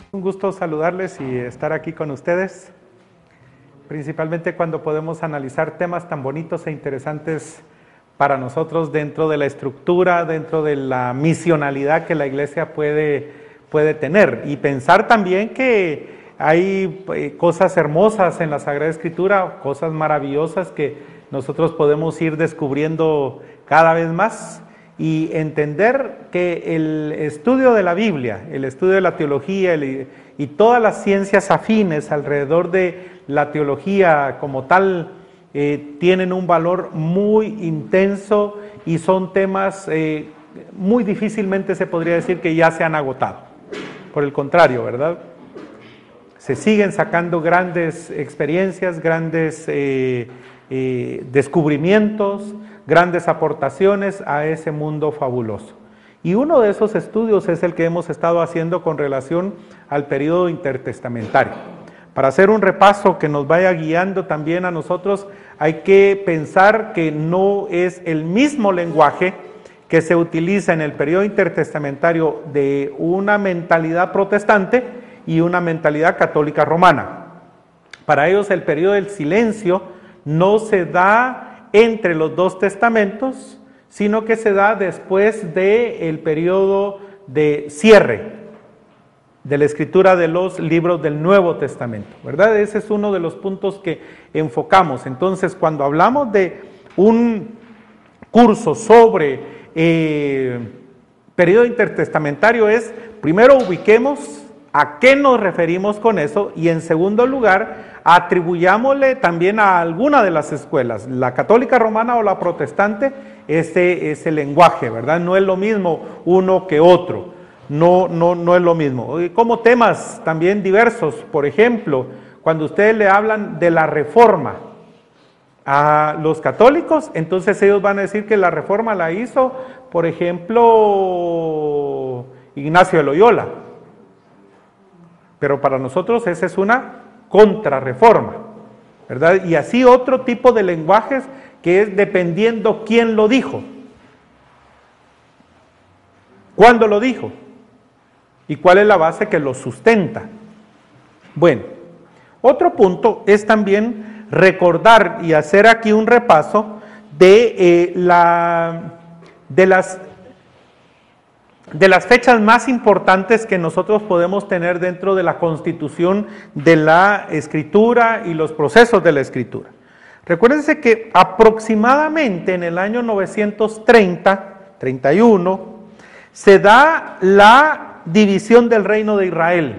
Un gusto saludarles y estar aquí con ustedes, principalmente cuando podemos analizar temas tan bonitos e interesantes para nosotros dentro de la estructura, dentro de la misionalidad que la iglesia puede tener, y pensar también que hay cosas hermosas en la Sagrada Escritura, cosas maravillosas que nosotros podemos ir descubriendo cada vez más, y entender que el estudio de la Biblia, el estudio de la teología y todas las ciencias afines alrededor de la teología como tal tienen un valor muy intenso y son temas muy difícilmente se podría decir que ya se han agotado. Por el contrario, ¿verdad? Se siguen sacando grandes experiencias, grandes descubrimientos, grandes aportaciones a ese mundo fabuloso. Y uno de esos estudios es el que hemos estado haciendo con relación al periodo intertestamentario. Para hacer un repaso que nos vaya guiando también a nosotros, hay que pensar que no es el mismo lenguaje que se utiliza en el periodo intertestamentario de una mentalidad protestante y una mentalidad católica romana. Para ellos el periodo del silencio no se da entre los dos testamentos, sino que se da después del periodo de cierre de la escritura de los libros del Nuevo Testamento, ¿verdad? Ese es uno de los puntos que enfocamos. Entonces, cuando hablamos de un curso sobre periodo intertestamentario es, primero ubiquemos a qué nos referimos con eso, y en segundo lugar, atribuyámosle también a alguna de las escuelas, la católica romana o la protestante, ese lenguaje, ¿verdad? No es lo mismo uno que otro, no es lo mismo. Como temas también diversos, por ejemplo, cuando ustedes le hablan de la reforma a los católicos, entonces ellos van a decir que la reforma la hizo, por ejemplo, Ignacio de Loyola. Pero para nosotros esa es una contrarreforma, ¿verdad? Y así otro tipo de lenguajes que es dependiendo quién lo dijo, cuándo lo dijo y cuál es la base que lo sustenta. Bueno, otro punto es también recordar y hacer aquí un repaso de las fechas más importantes que nosotros podemos tener dentro de la constitución de la escritura y los procesos de la escritura. Recuérdense que aproximadamente en el año 930-31 se da la división del reino de Israel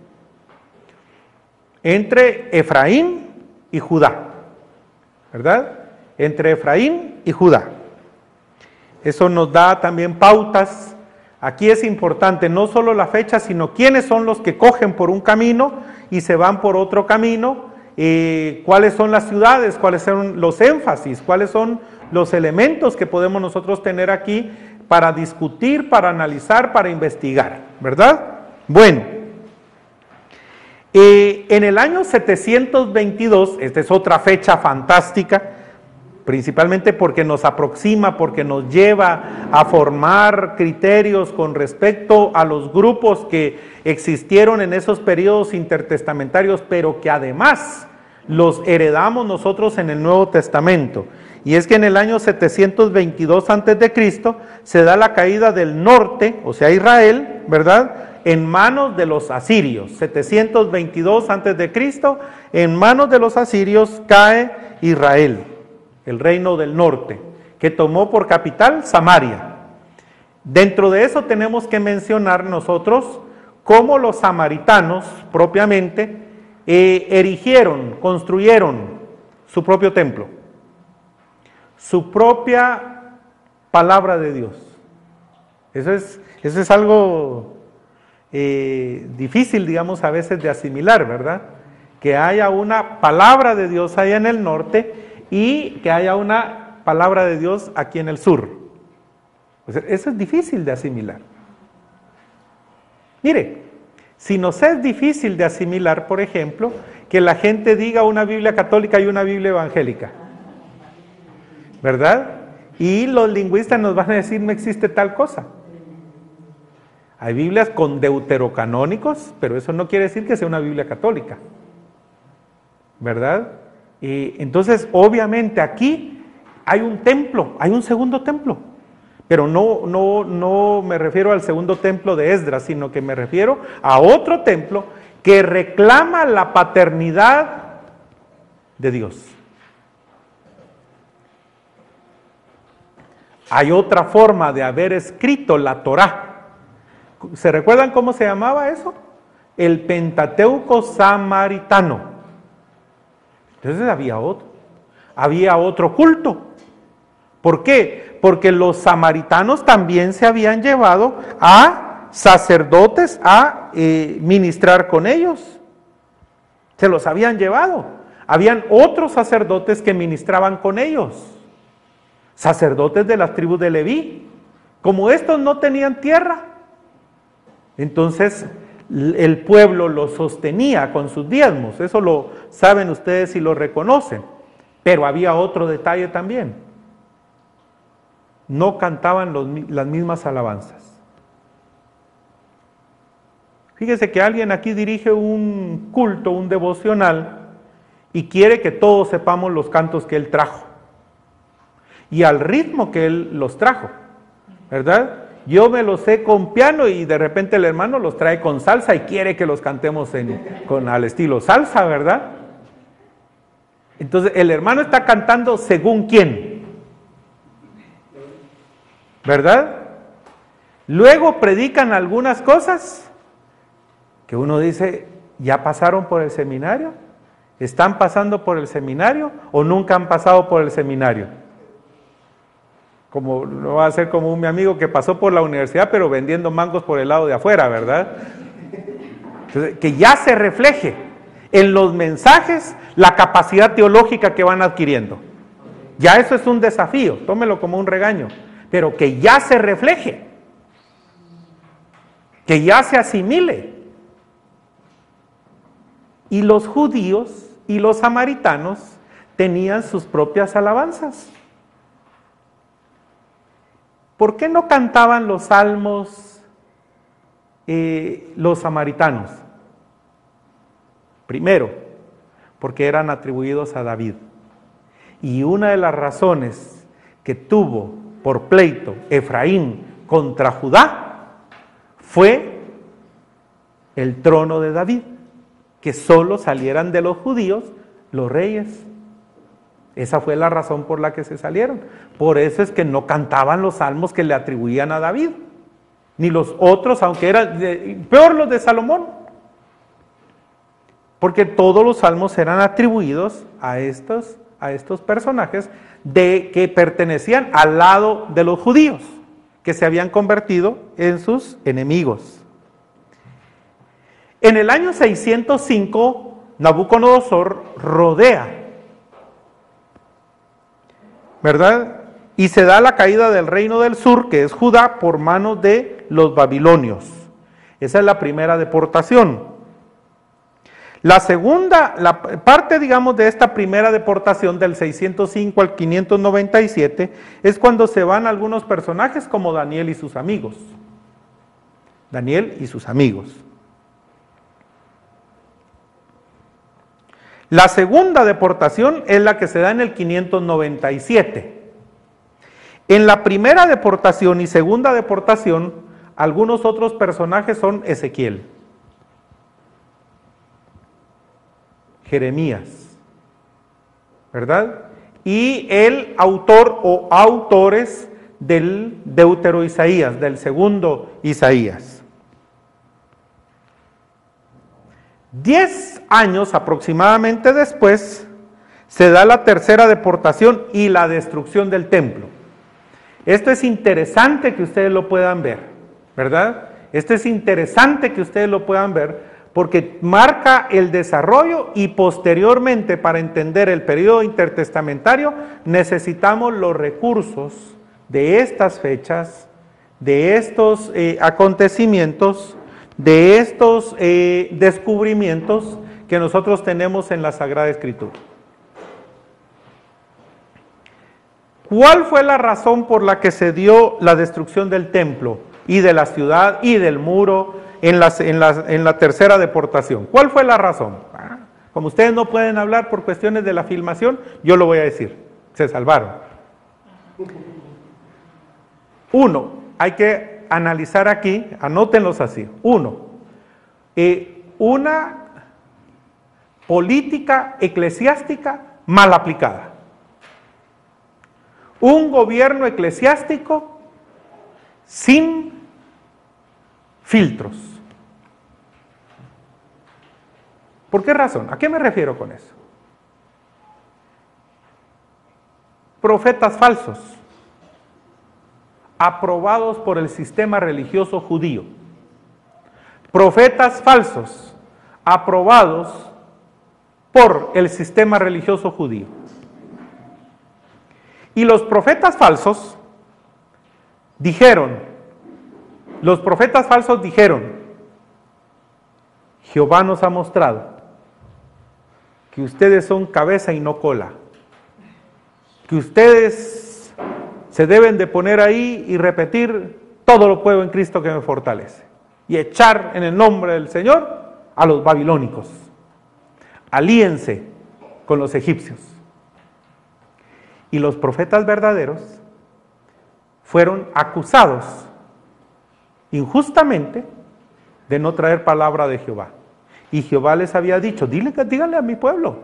entre Efraín y Judá, ¿verdad? Entre Efraín y Judá. Eso nos da también pautas. Aquí es importante no solo la fecha, sino quiénes son los que cogen por un camino y se van por otro camino, cuáles son las ciudades, cuáles son los énfasis, cuáles son los elementos que podemos nosotros tener aquí para discutir, para analizar, para investigar, ¿verdad? Bueno, en el año 722, esta es otra fecha fantástica, principalmente porque nos aproxima, porque nos lleva a formar criterios con respecto a los grupos que existieron en esos periodos intertestamentarios, pero que además los heredamos nosotros en el Nuevo Testamento. Y es que en el año 722 a.C. se da la caída del norte, o sea Israel, ¿verdad?, en manos de los asirios. 722 a.C., en manos de los asirios cae Israel, el reino del norte, que tomó por capital Samaria. Dentro de eso tenemos que mencionar nosotros cómo los samaritanos propiamente erigieron, construyeron su propio templo, su propia palabra de Dios. Eso es algo difícil, digamos, a veces de asimilar, ¿verdad? Que haya una palabra de Dios allá en el norte y que haya una palabra de Dios aquí en el sur. Pues eso es difícil de asimilar. Mire, si nos es difícil de asimilar, por ejemplo, que la gente diga una Biblia católica y una Biblia evangélica, ¿verdad? Y los lingüistas nos van a decir no existe tal cosa. Hay Biblias con deuterocanónicos, pero eso no quiere decir que sea una Biblia católica, ¿verdad? Y entonces, obviamente aquí hay un templo, hay un segundo templo, pero no me refiero al segundo templo de Esdras, sino que me refiero a otro templo que reclama la paternidad de Dios. Hay otra forma de haber escrito la Torá. ¿Se recuerdan cómo se llamaba eso? El Pentateuco samaritano. Entonces había otro culto. ¿Por qué? Porque los samaritanos también se habían llevado a sacerdotes a ministrar con ellos. Se los habían llevado. Habían otros sacerdotes que ministraban con ellos. Sacerdotes de las tribus de Leví. Como estos no tenían tierra, entonces el pueblo lo sostenía con sus diezmos. Eso lo saben ustedes y lo reconocen. Pero había otro detalle también. No cantaban las mismas alabanzas. Fíjese que alguien aquí dirige un culto, un devocional, y quiere que todos sepamos los cantos que él trajo y al ritmo que él los trajo, ¿verdad? Yo me los sé con piano y de repente el hermano los trae con salsa y quiere que los cantemos al estilo salsa, ¿verdad? Entonces el hermano está cantando según quién, ¿verdad? Luego predican algunas cosas que uno dice, ¿ya pasaron por el seminario? ¿Están pasando por el seminario o nunca han pasado por el seminario? Como no va a ser como mi amigo que pasó por la universidad pero vendiendo mangos por el lado de afuera, ¿verdad? Entonces, que ya se refleje en los mensajes la capacidad teológica que van adquiriendo. Ya eso es un desafío, tómelo como un regaño, pero que ya se refleje, que ya se asimile. Y los judíos y los samaritanos tenían sus propias alabanzas. ¿Por qué no cantaban los salmos los samaritanos? Primero, porque eran atribuidos a David. Y una de las razones que tuvo por pleito Efraín contra Judá fue el trono de David, que solo salieran de los judíos los reyes. Esa fue la razón por la que se salieron. Por eso es que no cantaban los salmos que le atribuían a David, ni los otros, aunque eran peor los de Salomón, porque todos los salmos eran atribuidos a estos personajes que pertenecían al lado de los judíos, que se habían convertido en sus enemigos. En el año 605, Nabucodonosor rodea, ¿verdad? Y se da la caída del reino del sur, que es Judá, por manos de los babilonios. Esa es la primera deportación. La segunda, la parte, digamos, de esta primera deportación del 605 al 597, es cuando se van algunos personajes como Daniel y sus amigos. Daniel y sus amigos. La segunda deportación es la que se da en el 597. En la primera deportación y segunda deportación, algunos otros personajes son Ezequiel, Jeremías, ¿verdad? Y el autor o autores del Deutero Isaías, del segundo Isaías. 10 años aproximadamente después, se da la tercera deportación y la destrucción del templo. Esto es interesante que ustedes lo puedan ver, ¿verdad? Esto es interesante que ustedes lo puedan ver porque marca el desarrollo y posteriormente, para entender el periodo intertestamentario, necesitamos los recursos de estas fechas, de estos acontecimientos, de estos descubrimientos que nosotros tenemos en la Sagrada Escritura. ¿Cuál fue la razón por la que se dio la destrucción del templo? y de la ciudad y del muro en la tercera deportación. ¿Cuál fue la razón? Como ustedes no pueden hablar por cuestiones de la filmación, yo lo voy a decir. Se salvaron. Uno, hay que analizar aquí, anótenlos así. Uno, una política eclesiástica mal aplicada. Un gobierno eclesiástico sin filtros. ¿Por qué razón? ¿A qué me refiero con eso? Profetas falsos, aprobados por el sistema religioso judío. Profetas falsos, aprobados por el sistema religioso judío. Y los profetas falsos dijeron, Jehová nos ha mostrado que ustedes son cabeza y no cola, que ustedes se deben de poner ahí y repetir, todo lo puedo en Cristo que me fortalece, y echar en el nombre del Señor a los babilónicos. Alíense con los egipcios. Y los profetas verdaderos fueron acusados injustamente de no traer palabra de Jehová. Y Jehová les había dicho, díganle a mi pueblo,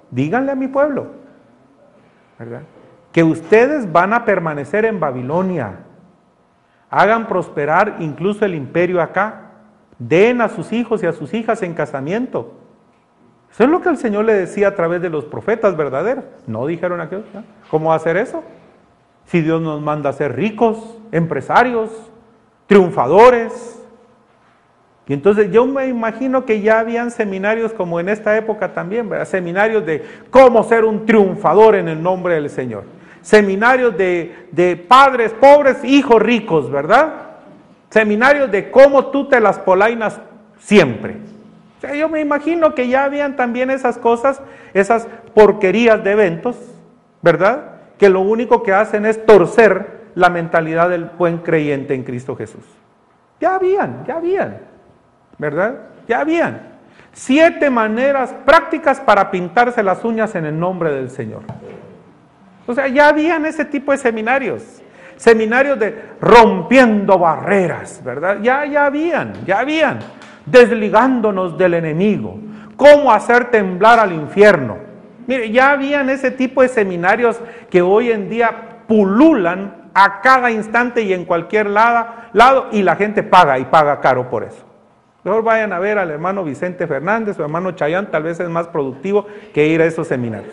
¿verdad? Que ustedes van a permanecer en Babilonia, hagan prosperar incluso el imperio acá, den a sus hijos y a sus hijas en casamiento. Eso es lo que el Señor le decía a través de los profetas verdaderos. No dijeron aquello, ¿no? ¿Cómo hacer eso? Si Dios nos manda a ser ricos, empresarios, triunfadores. Y entonces yo me imagino que ya habían seminarios como en esta época también, ¿verdad? Seminarios de cómo ser un triunfador en el nombre del Señor. Seminarios de padres pobres, hijos ricos, ¿verdad? Seminarios de cómo tú te las polainas siempre. O sea, yo me imagino que ya habían también esas cosas, esas porquerías de eventos, ¿verdad? Que lo único que hacen es torcer la mentalidad del buen creyente en Cristo Jesús. Ya habían, ¿verdad? Ya habían 7 maneras prácticas para pintarse las uñas en el nombre del Señor. O sea, ya habían ese tipo de seminarios de rompiendo barreras, ¿verdad? Ya habían, desligándonos del enemigo, cómo hacer temblar al infierno. Mire, ya habían ese tipo de seminarios que hoy en día pululan a cada instante y en cualquier lado, y la gente paga, y paga caro por eso. Mejor vayan a ver al hermano Vicente Fernández o hermano Chayán, tal vez es más productivo que ir a esos seminarios.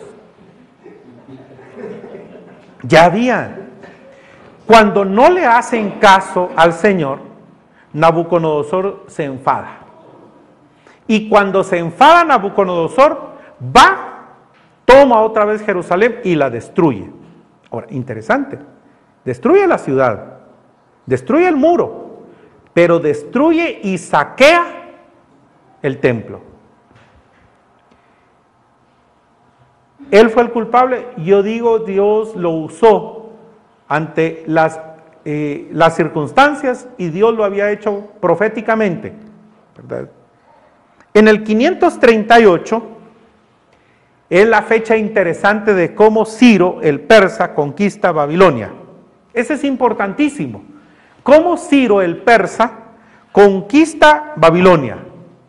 Ya habían. Cuando no le hacen caso al Señor, Nabucodonosor se enfada. Y cuando se enfada Nabucodonosor, toma otra vez Jerusalén y la destruye. Ahora, interesante, destruye la ciudad, destruye el muro, pero destruye y saquea el templo. Él fue el culpable. Yo digo, Dios lo usó ante las circunstancias y Dios lo había hecho proféticamente, ¿verdad? En el 538 es la fecha interesante de cómo Ciro el persa conquista Babilonia. Ese es importantísimo. Cómo Ciro el persa conquista Babilonia.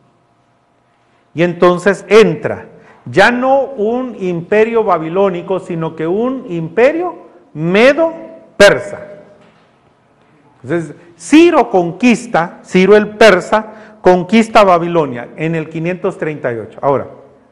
Y entonces entra ya no un imperio babilónico, sino que un imperio medo-persa. Entonces, Ciro el persa, conquista Babilonia en el 538. Ahora,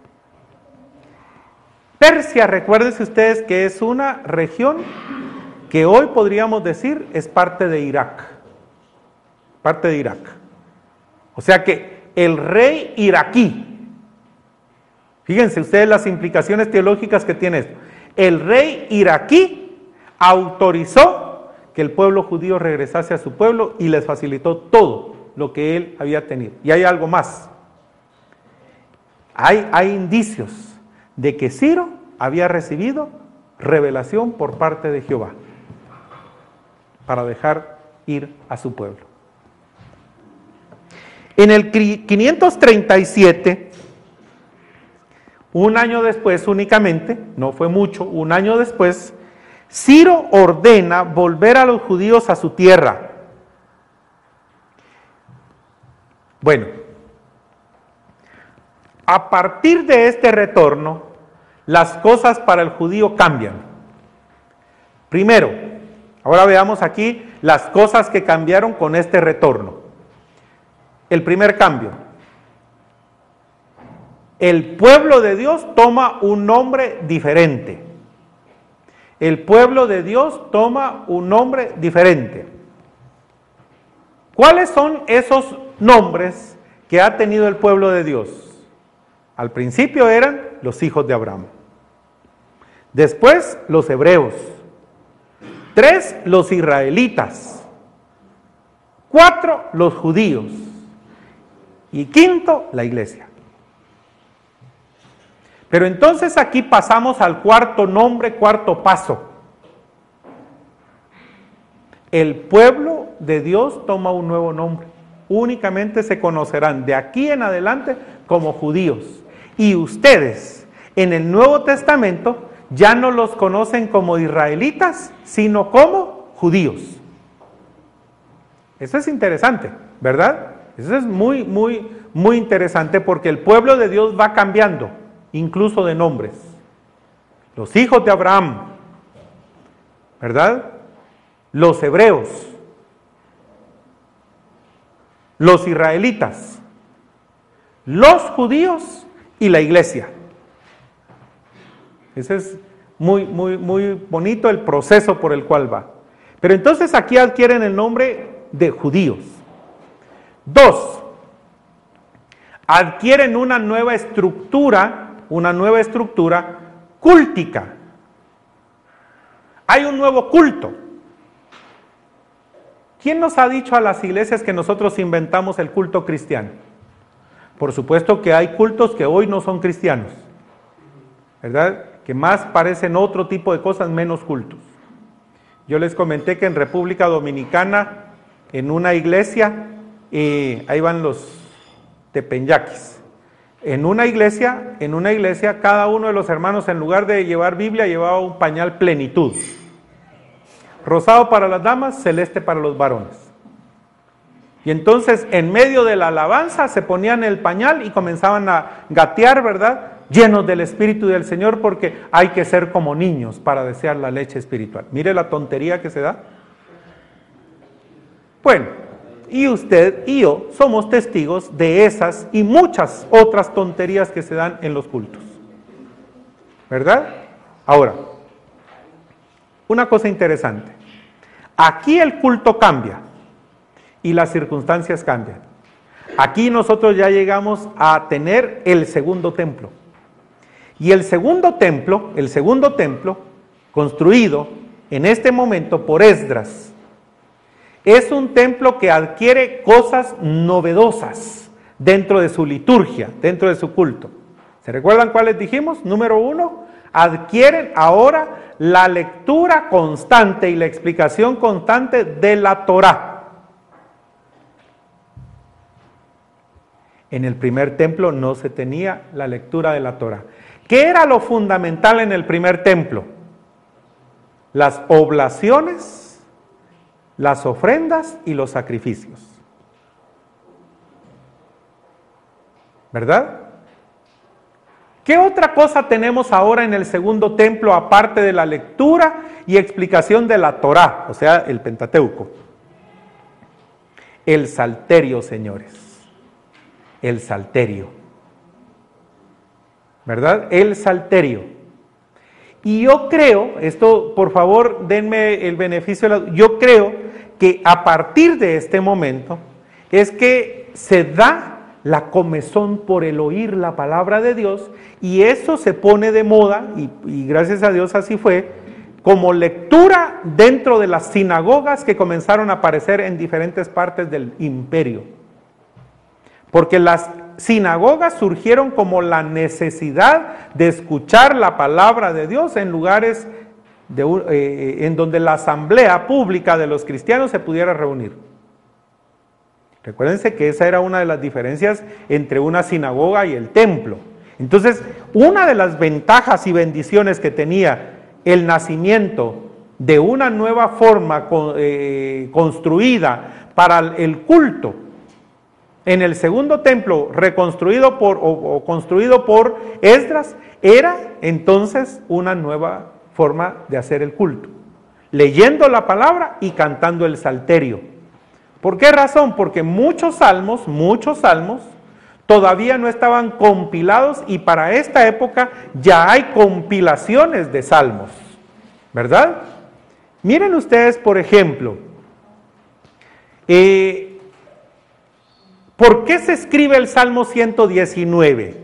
Persia, recuérdense ustedes que es una región que hoy podríamos decir es parte de Irak. Parte de Irak. O sea que el rey iraquí, fíjense ustedes las implicaciones teológicas que tiene esto. El rey iraquí autorizó que el pueblo judío regresase a su pueblo y les facilitó todo lo que él había tenido. Y hay algo más. Hay indicios de que Ciro había recibido revelación por parte de Jehová para dejar ir a su pueblo. En el 537, un año después únicamente, no fue mucho, un año después, Ciro ordena volver a los judíos a su tierra. Bueno, a partir de este retorno, las cosas para el judío cambian. Primero, ahora veamos aquí las cosas que cambiaron con este retorno. El primer cambio: el pueblo de Dios toma un nombre diferente. El pueblo de Dios toma un nombre diferente. ¿Cuáles son esos nombres que ha tenido el pueblo de Dios? Al principio eran los hijos de Abraham. Después los hebreos. 3, los israelitas. 4, los judíos. Y 5, la iglesia. Pero entonces aquí pasamos al cuarto nombre, cuarto paso. El pueblo de Dios toma un nuevo nombre. Únicamente se conocerán de aquí en adelante como judíos. Y ustedes en el Nuevo Testamento ya no los conocen como israelitas, sino como judíos. Eso es interesante, ¿verdad? Eso es muy interesante, porque el pueblo de Dios va cambiando, incluso de nombres. Los hijos de Abraham, ¿verdad? Los hebreos, los israelitas, los judíos y la iglesia. Ese es muy bonito el proceso por el cual va. Pero entonces aquí adquieren el nombre de judíos. 2, adquieren una nueva estructura cúltica. Hay un nuevo culto. ¿Quién nos ha dicho a las iglesias que nosotros inventamos el culto cristiano? Por supuesto que hay cultos que hoy no son cristianos, ¿verdad? Que más parecen otro tipo de cosas, menos cultos. Yo les comenté que en República Dominicana, en una iglesia, ahí van los tepeyaquis. En una iglesia, cada uno de los hermanos, en lugar de llevar Biblia, llevaba un pañal Plenitud. Rosado para las damas, celeste para los varones. Y entonces, en medio de la alabanza, se ponían el pañal y comenzaban a gatear, ¿verdad?, llenos del Espíritu del Señor, porque hay que ser como niños para desear la leche espiritual. Mire la tontería que se da. Bueno, y usted y yo somos testigos de esas y muchas otras tonterías que se dan en los cultos, ¿verdad? Ahora, una cosa interesante. Aquí el culto cambia y las circunstancias cambian. Aquí nosotros ya llegamos a tener el segundo templo. Y el segundo templo, construido en este momento por Esdras, es un templo que adquiere cosas novedosas dentro de su liturgia, dentro de su culto. ¿Se recuerdan cuáles dijimos? Número 1, adquieren ahora la lectura constante y la explicación constante de la Torá. En el primer templo no se tenía la lectura de la Torá. ¿Qué era lo fundamental en el primer templo? Las oblaciones, las ofrendas y los sacrificios. ¿Verdad? ¿Qué otra cosa tenemos ahora en el segundo templo aparte de la lectura y explicación de la Torá, o sea, el Pentateuco? El salterio, señores. El salterio. ¿Verdad? El salterio. Y yo creo, esto por favor denme el beneficio, yo creo que a partir de este momento es que se da la comezón por el oír la palabra de Dios, y eso se pone de moda, y gracias a Dios así fue, como lectura dentro de las sinagogas que comenzaron a aparecer en diferentes partes del imperio. Porque las sinagogas surgieron como la necesidad de escuchar la palabra de Dios en lugares en donde la asamblea pública de los cristianos se pudiera reunir. Recuérdense que esa era una de las diferencias entre una sinagoga y el templo. Entonces, una de las ventajas y bendiciones que tenía el nacimiento de una nueva forma construida para el culto en el segundo templo reconstruido construido por Esdras, era entonces una nueva forma de hacer el culto, leyendo la palabra y cantando el salterio. ¿Por qué razón? Porque muchos salmos todavía no estaban compilados, y para esta época ya hay compilaciones de salmos, ¿verdad? Miren ustedes, por ejemplo, ¿por qué se escribe el Salmo 119?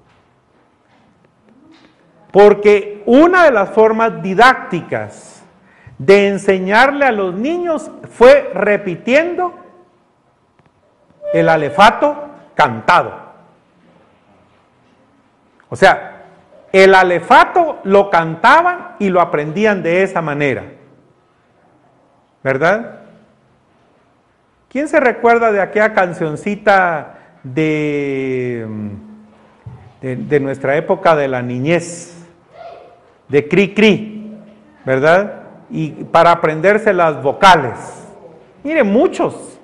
Porque una de las formas didácticas de enseñarle a los niños fue repitiendo el alefato cantado. O sea, el alefato lo cantaban y lo aprendían de esa manera, ¿verdad? ¿Quién se recuerda de aquella cancioncita de nuestra época de la niñez? De Cri Cri, ¿verdad? Y para aprenderse las vocales. Miren, muchos.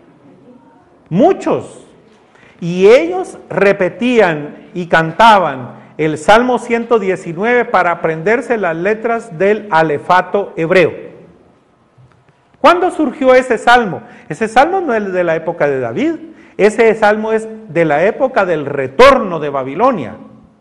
Y ellos repetían y cantaban el Salmo 119 para aprenderse las letras del alefato hebreo. ¿Cuándo surgió ese salmo? Ese salmo no es de la época de David, ese salmo es de la época del retorno de Babilonia.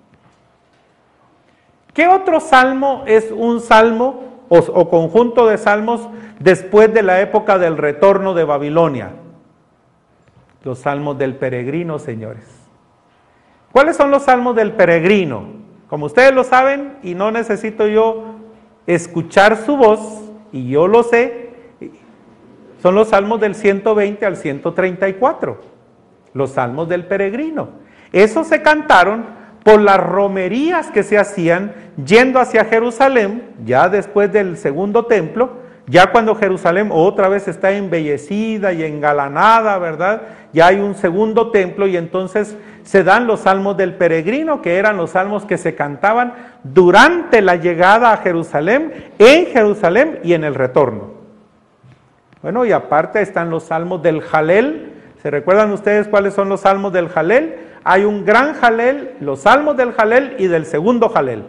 ¿Qué otro salmo es un salmo o conjunto de salmos después de la época del retorno de Babilonia? Los salmos del peregrino, señores. ¿Cuáles son los salmos del peregrino? Como ustedes lo saben, y no necesito yo escuchar su voz, y yo lo sé, son los salmos del 120 al 134, los salmos del peregrino. Esos se cantaron por las romerías que se hacían yendo hacia Jerusalén, ya después del segundo templo, ya cuando Jerusalén otra vez está embellecida y engalanada, ¿verdad? Ya hay un segundo templo, y entonces se dan los salmos del peregrino, que eran los salmos que se cantaban durante la llegada a Jerusalén, en Jerusalén y en el retorno. Bueno, y aparte están los salmos del Jalel. ¿Se recuerdan ustedes cuáles son los salmos del Jalel? Hay un gran Jalel, los salmos del Jalel y del segundo Jalel.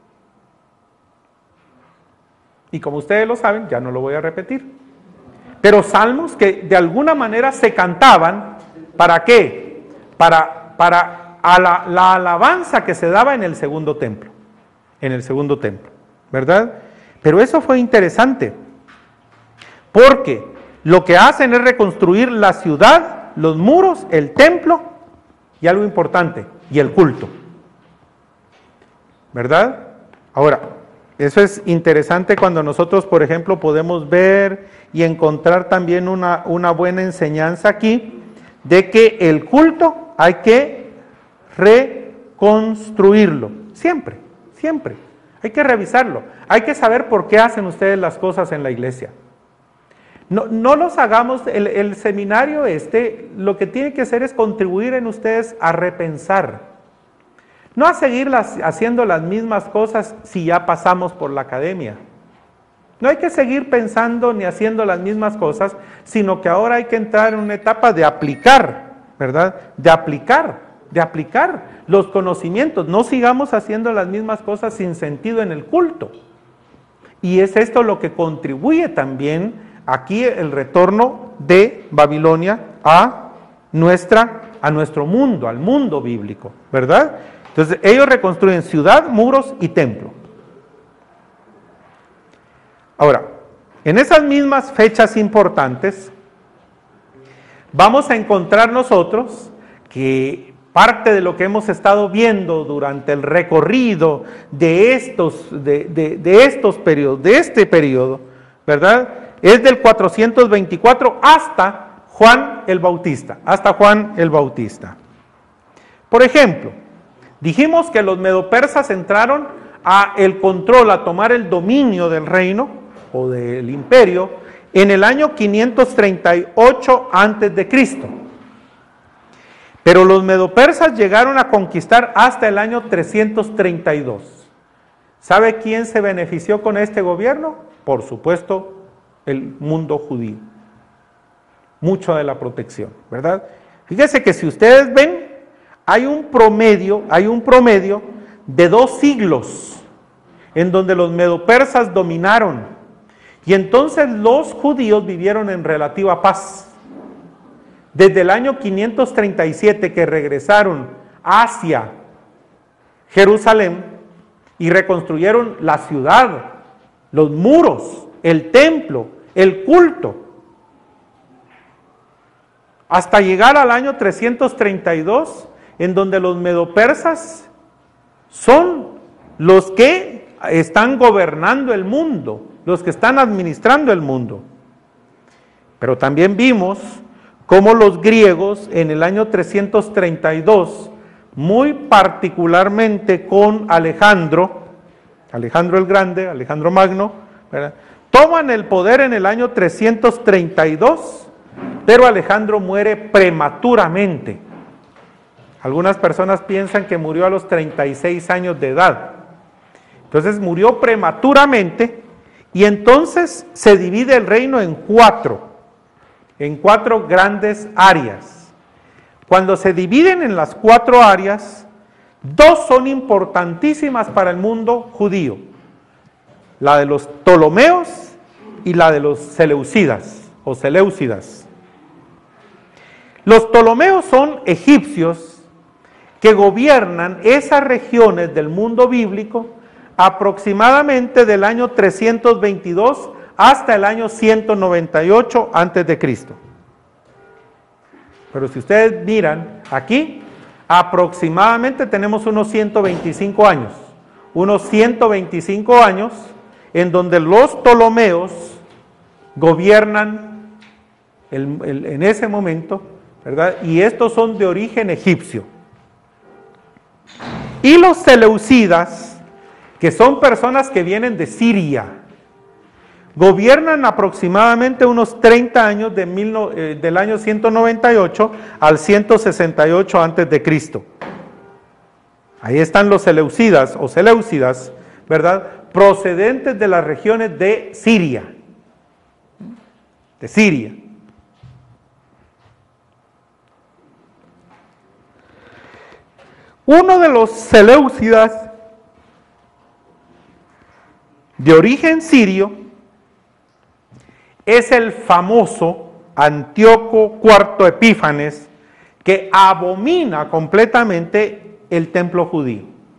Y como ustedes lo saben, ya no lo voy a repetir. Pero salmos que de alguna manera se cantaban, ¿para qué? Para la alabanza que se daba en el segundo templo. En el segundo templo, ¿verdad? Pero eso fue interesante, porque lo que hacen es reconstruir la ciudad, los muros, el templo, y algo importante, y el culto, ¿verdad? Ahora, eso es interesante cuando nosotros, por ejemplo, podemos ver y encontrar también una buena enseñanza aquí, de que el culto hay que reconstruirlo, siempre, hay que revisarlo, hay que saber por qué hacen ustedes las cosas en la iglesia. No los hagamos, el seminario lo que tiene que hacer es contribuir en ustedes a repensar, no a seguir haciendo las mismas cosas si ya pasamos por la academia. No hay que seguir pensando ni haciendo las mismas cosas, sino que ahora hay que entrar en una etapa de aplicar, ¿verdad? De aplicar los conocimientos. No sigamos haciendo las mismas cosas sin sentido en el culto. Y es esto lo que contribuye también aquí el retorno de Babilonia a nuestro mundo, al mundo bíblico, ¿verdad? Entonces ellos reconstruyen ciudad, muros y templo. Ahora, en esas mismas fechas importantes, vamos a encontrar nosotros que parte de lo que hemos estado viendo durante el recorrido de estos periodos, de este periodo, ¿verdad? Es del 424 hasta Juan el Bautista, Por ejemplo, dijimos que los medopersas entraron a tomar el dominio del reino o del imperio en el año 538 a.C. Pero los medopersas llegaron a conquistar hasta el año 332. ¿Sabe quién se benefició con este gobierno? Por supuesto, el mundo judío. Mucho de la protección, ¿verdad? Fíjese que si ustedes ven, hay un promedio de 2 siglos en donde los medopersas dominaron, y entonces los judíos vivieron en relativa paz. Desde el año 537 que regresaron hacia Jerusalén y reconstruyeron la ciudad, los muros, el templo, el culto, hasta llegar al año 332, en donde los medopersas son los que están gobernando el mundo, los que están administrando el mundo. Pero también vimos cómo los griegos en el año 332, muy particularmente con Alejandro el Grande, Alejandro Magno, ¿verdad?, toman el poder en el año 332, pero Alejandro muere prematuramente. Algunas personas piensan que murió a los 36 años de edad. Entonces murió prematuramente, y entonces se divide el reino en cuatro grandes áreas. Cuando se dividen en las 4 áreas, 2 son importantísimas para el mundo judío: la de los Ptolomeos y la de los Seleucidas o Seleucidas. Los Ptolomeos son egipcios que gobiernan esas regiones del mundo bíblico aproximadamente del año 322 hasta el año 198 antes de Cristo. Pero si ustedes miran aquí, aproximadamente tenemos unos 125 años en donde los Ptolomeos gobiernan en ese momento, ¿verdad? Y estos son de origen egipcio. Y los Seleucidas, que son personas que vienen de Siria, gobiernan aproximadamente unos 30 años del año 198 al 168 antes de Cristo. Ahí están los Seleucidas o Seleucidas, ¿verdad?, procedentes de las regiones de Siria. Uno de los Seleucidas de origen sirio es el famoso Antíoco IV Epífanes, que abomina completamente el templo judío,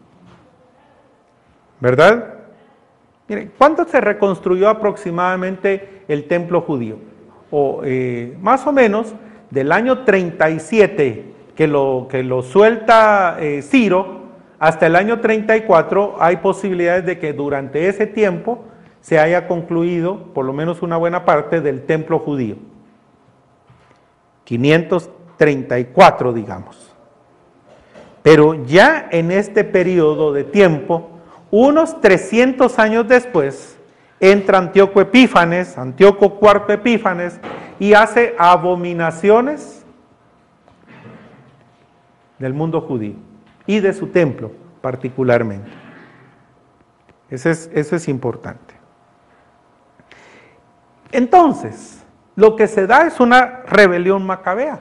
¿verdad? Miren, ¿cuánto se reconstruyó aproximadamente el templo judío? Más o menos del año 37 que lo suelta Ciro hasta el año 34, hay posibilidades de que durante ese tiempo se haya concluido por lo menos una buena parte del templo judío. 534, digamos. Pero ya en este periodo de tiempo, unos 300 años después, entra Antíoco IV Epífanes, y hace abominaciones del mundo judío y de su templo particularmente. Eso es importante. Entonces, lo que se da es una rebelión macabea.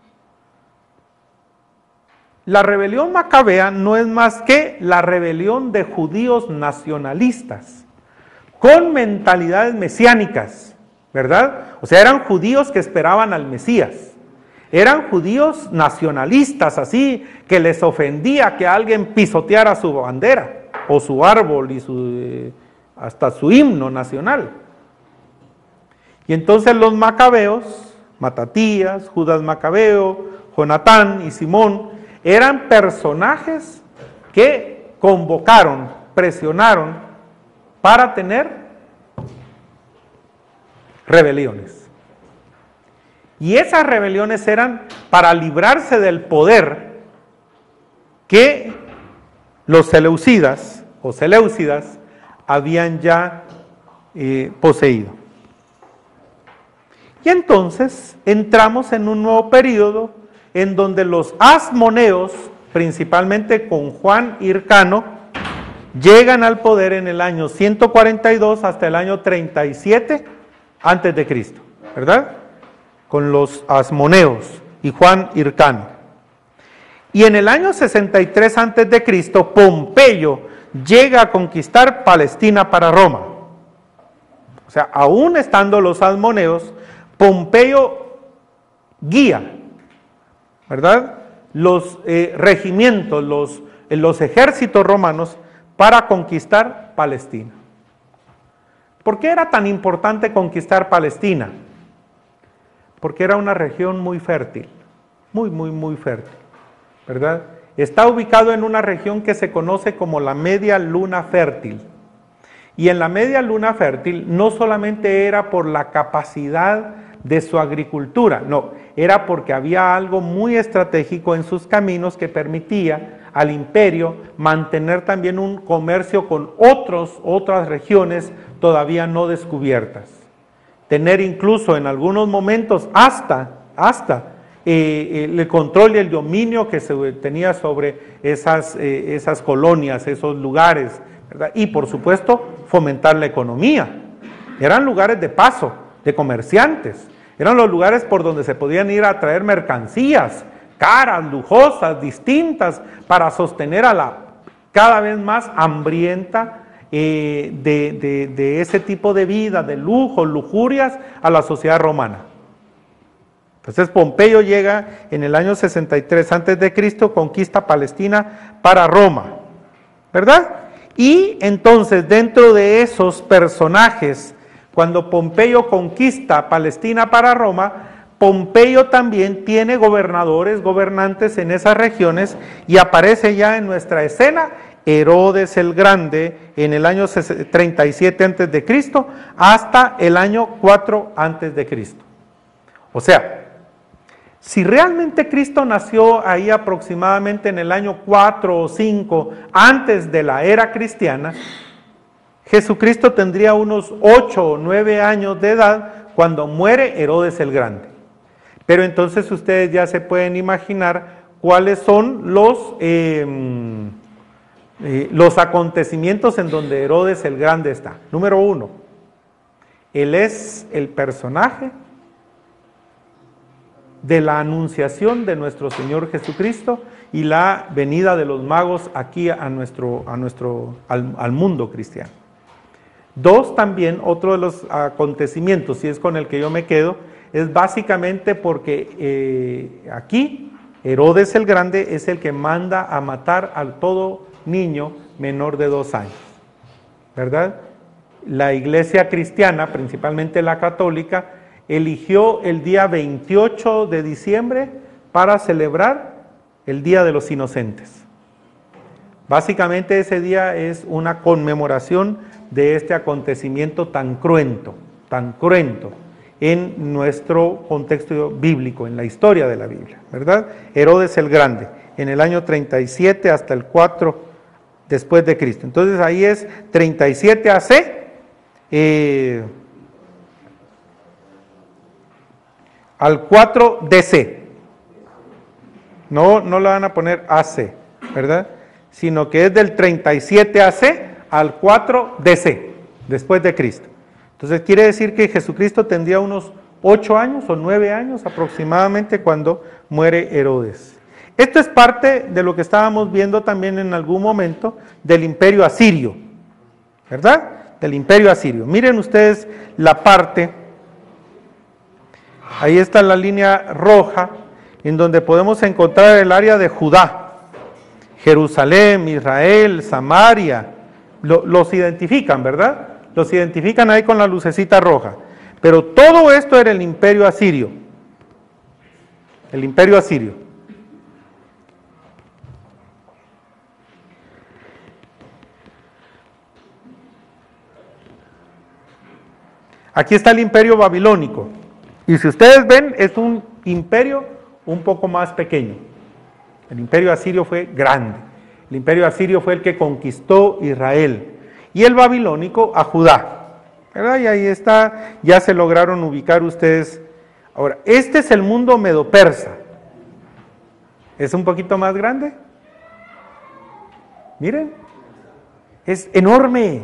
La rebelión macabea no es más que la rebelión de judíos nacionalistas, con mentalidades mesiánicas, ¿verdad? O sea, eran judíos que esperaban al Mesías. Eran judíos nacionalistas, así, que les ofendía que alguien pisoteara su bandera, o su árbol, y hasta su himno nacional. Y entonces los macabeos, Matatías, Judas Macabeo, Jonatán y Simón, eran personajes que convocaron, presionaron para tener rebeliones. Y esas rebeliones eran para librarse del poder que los Seleucidas o Seleucidas habían ya poseído. Y entonces entramos en un nuevo periodo en donde los asmoneos, principalmente con Juan Hircano, llegan al poder en el año 142 hasta el año 37 antes de Cristo, ¿verdad? Con los asmoneos y Juan Hircano. Y en el año 63 antes de Cristo, Pompeyo llega a conquistar Palestina para Roma. O sea, aún estando los asmoneos, Pompeyo guía, ¿verdad?, los regimientos, los ejércitos romanos para conquistar Palestina. ¿Por qué era tan importante conquistar Palestina? Porque era una región muy fértil, muy fértil, ¿verdad? Está ubicado en una región que se conoce como la media luna fértil. Y en la media luna fértil no solamente era por la capacidad de su agricultura, no, era porque había algo muy estratégico en sus caminos que permitía al imperio mantener también un comercio con otras regiones todavía no descubiertas. Tener incluso en algunos momentos hasta el control y el dominio que se tenía sobre esas colonias, esos lugares, ¿verdad? Y por supuesto fomentar la economía. Eran lugares de paso, de comerciantes, eran los lugares por donde se podían ir a traer mercancías caras, lujosas, distintas, para sostener a la cada vez más hambrienta de ese tipo de vida, de lujo, lujurias, a la sociedad romana. Entonces Pompeyo llega en el año 63 antes de Cristo, conquista Palestina para Roma, ¿verdad? Y entonces dentro de esos personajes, cuando Pompeyo conquista Palestina para Roma, Pompeyo también tiene gobernadores, gobernantes en esas regiones, y aparece ya en nuestra escena Herodes el Grande en el año 37 antes de Cristo hasta el año 4 antes de Cristo. O sea, si realmente Cristo nació ahí aproximadamente en el año 4 o 5 antes de la era cristiana, Jesucristo tendría unos 8 o 9 años de edad cuando muere Herodes el Grande. Pero entonces ustedes ya se pueden imaginar cuáles son los acontecimientos en donde Herodes el Grande está. Número 1, él es el personaje de la anunciación de nuestro Señor Jesucristo y la venida de los magos aquí al mundo cristiano. 2, también otro de los acontecimientos, y es con el que yo me quedo, es básicamente porque aquí Herodes el Grande es el que manda a matar a todo niño menor de 2 años, ¿verdad? La iglesia cristiana, principalmente la católica, eligió el día 28 de diciembre para celebrar el Día de los Inocentes. Básicamente ese día es una conmemoración de este acontecimiento tan cruento en nuestro contexto bíblico, en la historia de la Biblia, ¿verdad? Herodes el Grande, en el año 37 hasta el 4 después de Cristo. Entonces ahí es 37 AC, al 4 DC. No le van a poner AC, ¿verdad? Sino que es del 37 AC al 4 DC, después de Cristo. Entonces quiere decir que Jesucristo tendría unos 8 años o 9 años aproximadamente cuando muere Herodes. Esto es parte de lo que estábamos viendo también en algún momento del imperio asirio, ¿verdad? Del imperio asirio. Miren ustedes la parte, ahí está la línea roja, en donde podemos encontrar el área de Judá, Jerusalén, Israel, Samaria, los identifican, ¿verdad? Los identifican ahí con la lucecita roja. Pero todo esto era el imperio asirio. El imperio asirio. Aquí está el imperio babilónico. Y si ustedes ven, es un imperio un poco más pequeño. El imperio asirio fue grande. El imperio asirio fue el que conquistó Israel. Y el babilónico a Judá, ¿verdad? Y ahí está, ya se lograron ubicar ustedes. Ahora, este es el mundo medo-persa, ¿Es un poquito más grande? Miren, es enorme,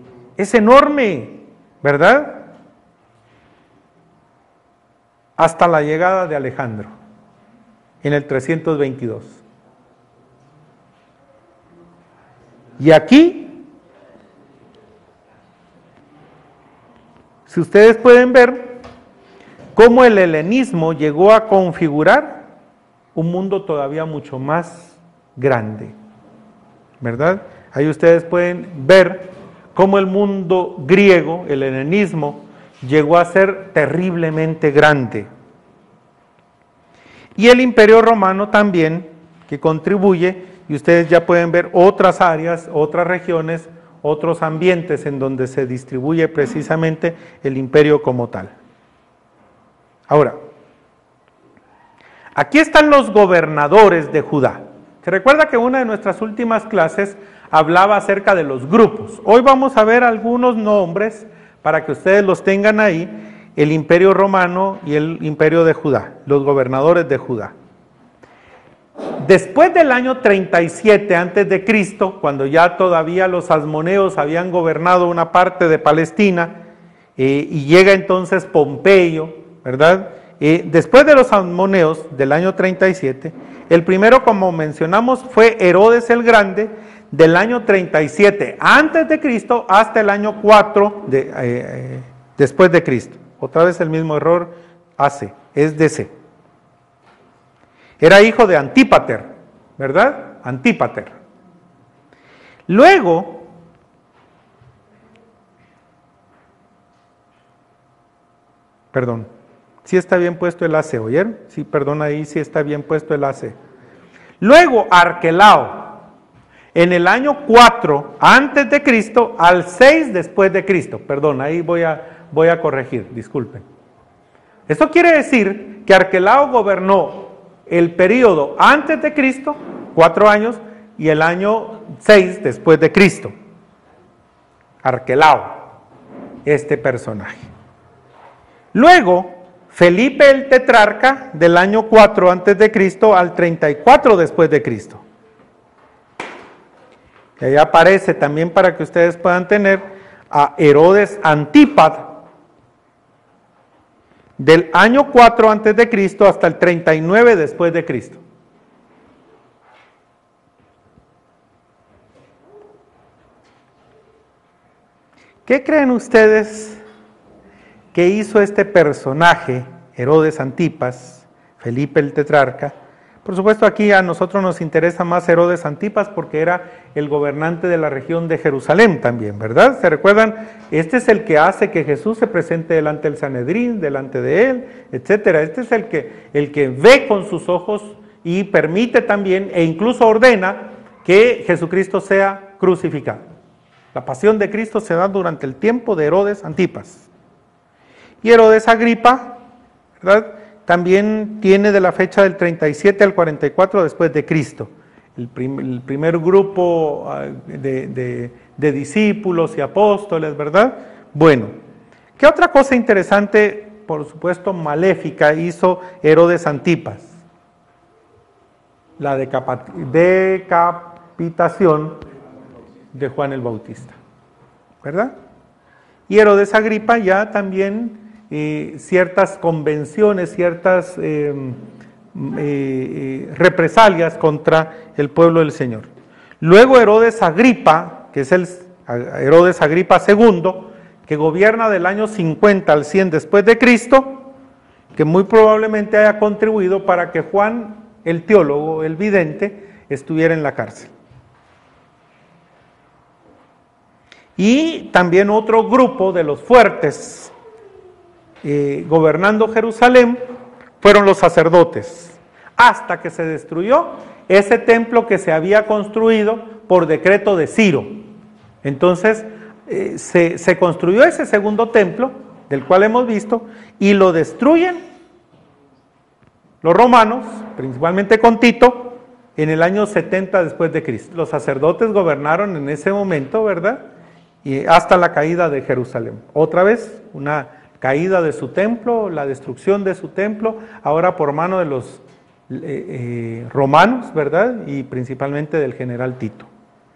¿verdad? Hasta la llegada de Alejandro, en el 322. Y aquí, si ustedes pueden ver cómo el helenismo llegó a configurar un mundo todavía mucho más grande, ¿verdad? Ahí ustedes pueden ver cómo el mundo griego, el helenismo, llegó a ser terriblemente grande. Y el Imperio Romano también, que contribuye, y ustedes ya pueden ver otras áreas, otras regiones, otros ambientes en donde se distribuye precisamente el imperio como tal. Ahora, aquí están los gobernadores de Judá. Se recuerda que una de nuestras últimas clases hablaba acerca de los grupos. Hoy vamos a ver algunos nombres para que ustedes los tengan ahí, el Imperio Romano y el Imperio de Judá, los gobernadores de Judá. Después del año 37 antes de Cristo, cuando ya todavía los asmoneos habían gobernado una parte de Palestina, y llega entonces Pompeyo, ¿verdad? Después de los asmoneos del año 37, el primero, como mencionamos, fue Herodes el Grande, del año 37 antes de Cristo hasta el año 4 después de Cristo. Otra vez el mismo error, AC, es DC. Era hijo de Antípater, ¿verdad? Antípater. Luego, perdón, sí está bien puesto el AC, ¿oyeron? Sí, perdón, ahí sí está bien puesto el AC. Luego, Arquelao, en el año 4 antes de Cristo al 6 después de Cristo. Perdón, ahí voy a corregir, disculpen. Esto quiere decir que Arquelao gobernó el periodo antes de Cristo, 4 años, y el año 6 después de Cristo. Arquelao, este personaje. Luego, Felipe el tetrarca, del año 4 antes de Cristo al 34 después de Cristo. Y ahí aparece también para que ustedes puedan tener a Herodes Antípata, del año 4 antes de Cristo hasta el 39 después de Cristo. ¿Qué creen ustedes que hizo este personaje, Herodes Antipas, Felipe el tetrarca? Por supuesto, aquí a nosotros nos interesa más Herodes Antipas porque era el gobernante de la región de Jerusalén también, ¿verdad? ¿Se recuerdan? Este es el que hace que Jesús se presente delante del Sanedrín, delante de él, etcétera. Este es el que ve con sus ojos y permite también e incluso ordena que Jesucristo sea crucificado. La pasión de Cristo se da durante el tiempo de Herodes Antipas. Y Herodes Agripa, ¿verdad?, también tiene de la fecha del 37 al 44 después de Cristo. El primer grupo de discípulos y apóstoles, ¿verdad? Bueno, ¿qué otra cosa interesante, por supuesto maléfica, hizo Herodes Antipas? La decapitación de Juan el Bautista, ¿verdad? Y Herodes Agripa ya también ciertas convenciones, ciertas represalias contra el pueblo del Señor. Luego Herodes Agripa, que es el Herodes Agripa II, que gobierna del año 50 al 100 después de Cristo, que muy probablemente haya contribuido para que Juan, el teólogo, el vidente, estuviera en la cárcel. Y también otro grupo de los fuertes, gobernando Jerusalén, fueron los sacerdotes, hasta que se destruyó ese templo que se había construido por decreto de Ciro. Entonces se construyó ese segundo templo, del cual hemos visto, y lo destruyen los romanos, principalmente con Tito, en el año 70 después de Cristo. Los sacerdotes gobernaron en ese momento, ¿verdad?, y hasta la caída de Jerusalén. Otra vez, una caída de su templo, la destrucción de su templo, ahora por mano de los romanos, ¿verdad? Y principalmente del general Tito.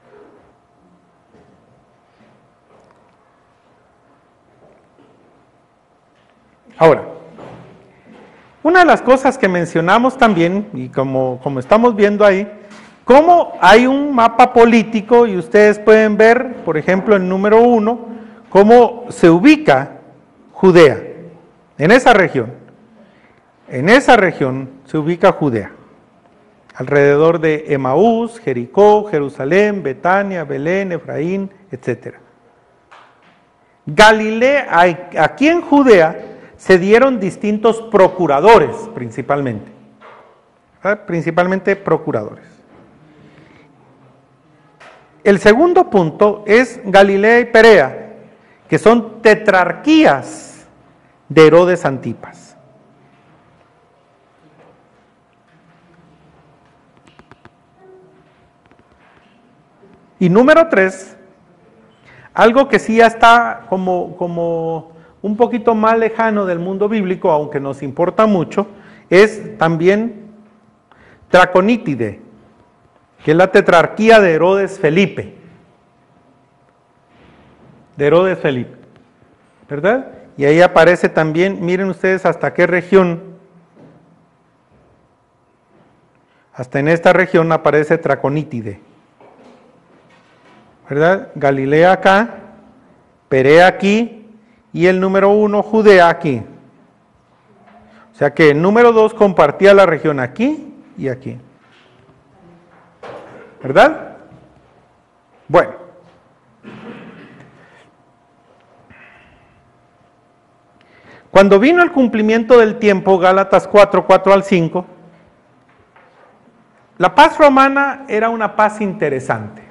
Ahora, una de las cosas que mencionamos también, y como estamos viendo ahí, cómo hay un mapa político, y ustedes pueden ver, por ejemplo, en número 1, cómo se ubica Judea, en esa región. En esa región se ubica Judea, alrededor de Emaús, Jericó, Jerusalén, Betania, Belén, Efraín, etc. Galilea, aquí en Judea, se dieron distintos procuradores, principalmente. ¿Verdad? Principalmente procuradores. El segundo punto es Galilea y Perea, que son tetrarquías de Herodes Antipas. Y número 3, algo que sí ya está como un poquito más lejano del mundo bíblico, aunque nos importa mucho, es también Traconítide, que es la tetrarquía de Herodes Felipe. De Herodes Felipe, ¿verdad? Y ahí aparece también, miren ustedes hasta qué región, hasta en esta región aparece Traconítide, ¿verdad? Galilea acá, Perea aquí, y el número 1, Judea, aquí. O sea que el número 2 compartía la región aquí y aquí. ¿Verdad? Bueno. Cuando vino el cumplimiento del tiempo, Gálatas 4, 4 al 5, la paz romana era una paz interesante.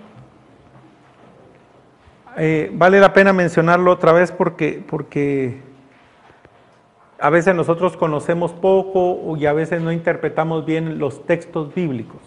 Vale la pena mencionarlo otra vez porque a veces nosotros conocemos poco y a veces no interpretamos bien los textos bíblicos.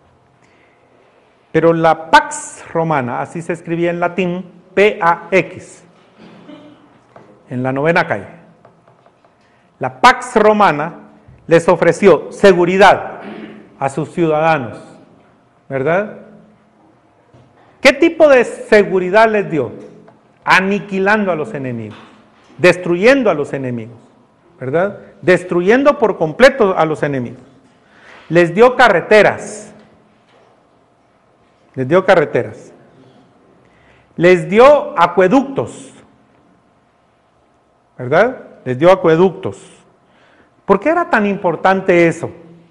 Pero la Pax Romana, así se escribía en latín, P-A-X, en la 9ª calle. La Pax Romana les ofreció seguridad a sus ciudadanos, ¿verdad? ¿Qué tipo de seguridad les dio? Aniquilando a los enemigos, destruyendo a los enemigos, ¿verdad? Destruyendo por completo a los enemigos. Les dio carreteras, les dio acueductos, ¿verdad? Les dio acueductos. ¿Por qué era tan importante eso?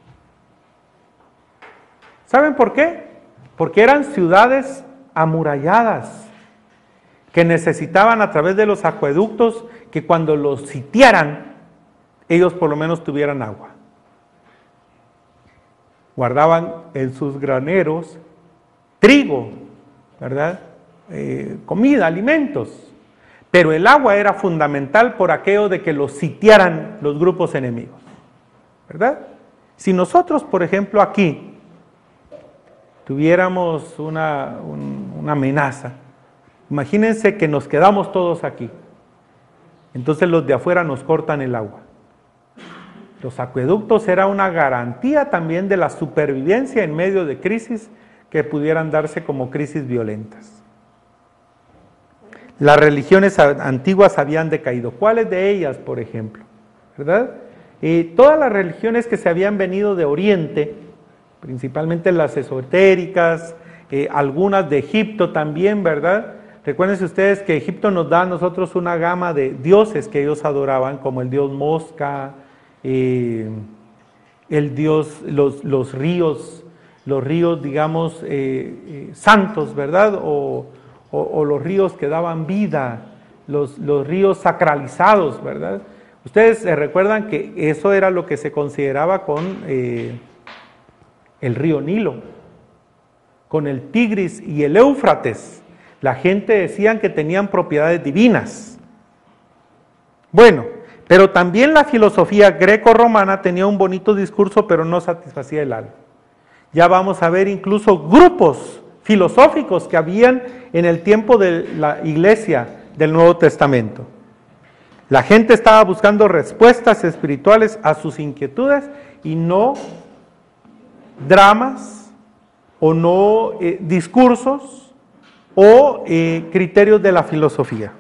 ¿Saben por qué? Porque eran ciudades amuralladas, que necesitaban a través de los acueductos que cuando los sitiaran, ellos por lo menos tuvieran agua. Guardaban en sus graneros trigo, ¿verdad? Comida, alimentos, pero el agua era fundamental por aquello de que los sitiaran los grupos enemigos, ¿verdad? Si nosotros, por ejemplo, aquí tuviéramos una amenaza, imagínense que nos quedamos todos aquí, entonces los de afuera nos cortan el agua. Los acueductos era una garantía también de la supervivencia en medio de crisis que pudieran darse como crisis violentas. Las religiones antiguas habían decaído. ¿Cuáles de ellas, por ejemplo? ¿Verdad? Todas las religiones que se habían venido de Oriente, principalmente las esotéricas, algunas de Egipto también, ¿verdad? Recuérdense ustedes que Egipto nos da a nosotros una gama de dioses que ellos adoraban, como el dios Mosca, el dios, los ríos, digamos, santos, ¿verdad? O los ríos que daban vida, los ríos sacralizados, ¿verdad? Ustedes se recuerdan que eso era lo que se consideraba con el río Nilo, con el Tigris y el Éufrates. La gente decían que tenían propiedades divinas. Bueno, pero también la filosofía greco-romana tenía un bonito discurso, pero no satisfacía el alma. Ya vamos a ver incluso grupos filosóficos que habían en el tiempo de la iglesia del Nuevo Testamento. La gente estaba buscando respuestas espirituales a sus inquietudes y no dramas o no discursos o criterios de la filosofía.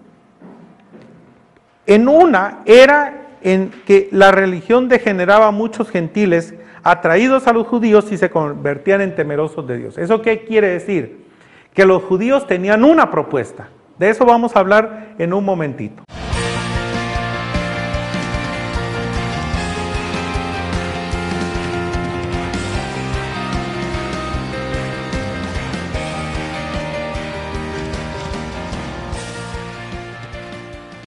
En una era en que la religión degeneraba a muchos gentiles atraídos a los judíos y se convertían en temerosos de Dios. ¿Eso qué quiere decir? Que los judíos tenían una propuesta. De eso vamos a hablar en un momentito.